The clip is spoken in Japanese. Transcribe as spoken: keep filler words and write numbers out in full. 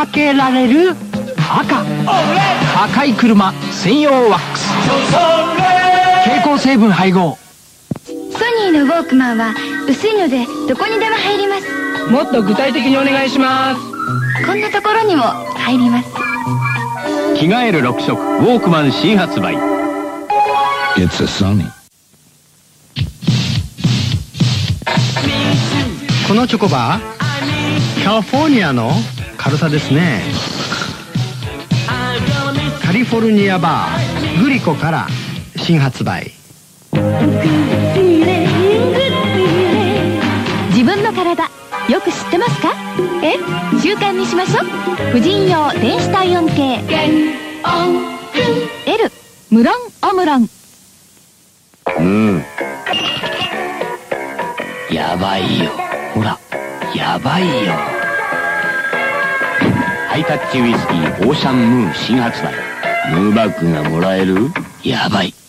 かけられる赤。赤い車専用ワックス、蛍光成分配合。 ソニーのウォークマンは薄いのでどこにでも入ります。 もっと具体的にお願いします。 こんなところにも入ります。 着替えるろく色ウォークマン新発売。 It's a Sony。 このチョコバー、カリフォルニアの軽さですね。カリフォルニアバーグリコから新発売。 自分の体よく知ってますか？え、習慣にしましょう。婦人用電子体温計 L ムロンオムロン。 うん、やばいよ、ほらやばいよ。ハイタッチウイスキーオーシャンムーン新発売。ムーバッグがもらえる。やばい。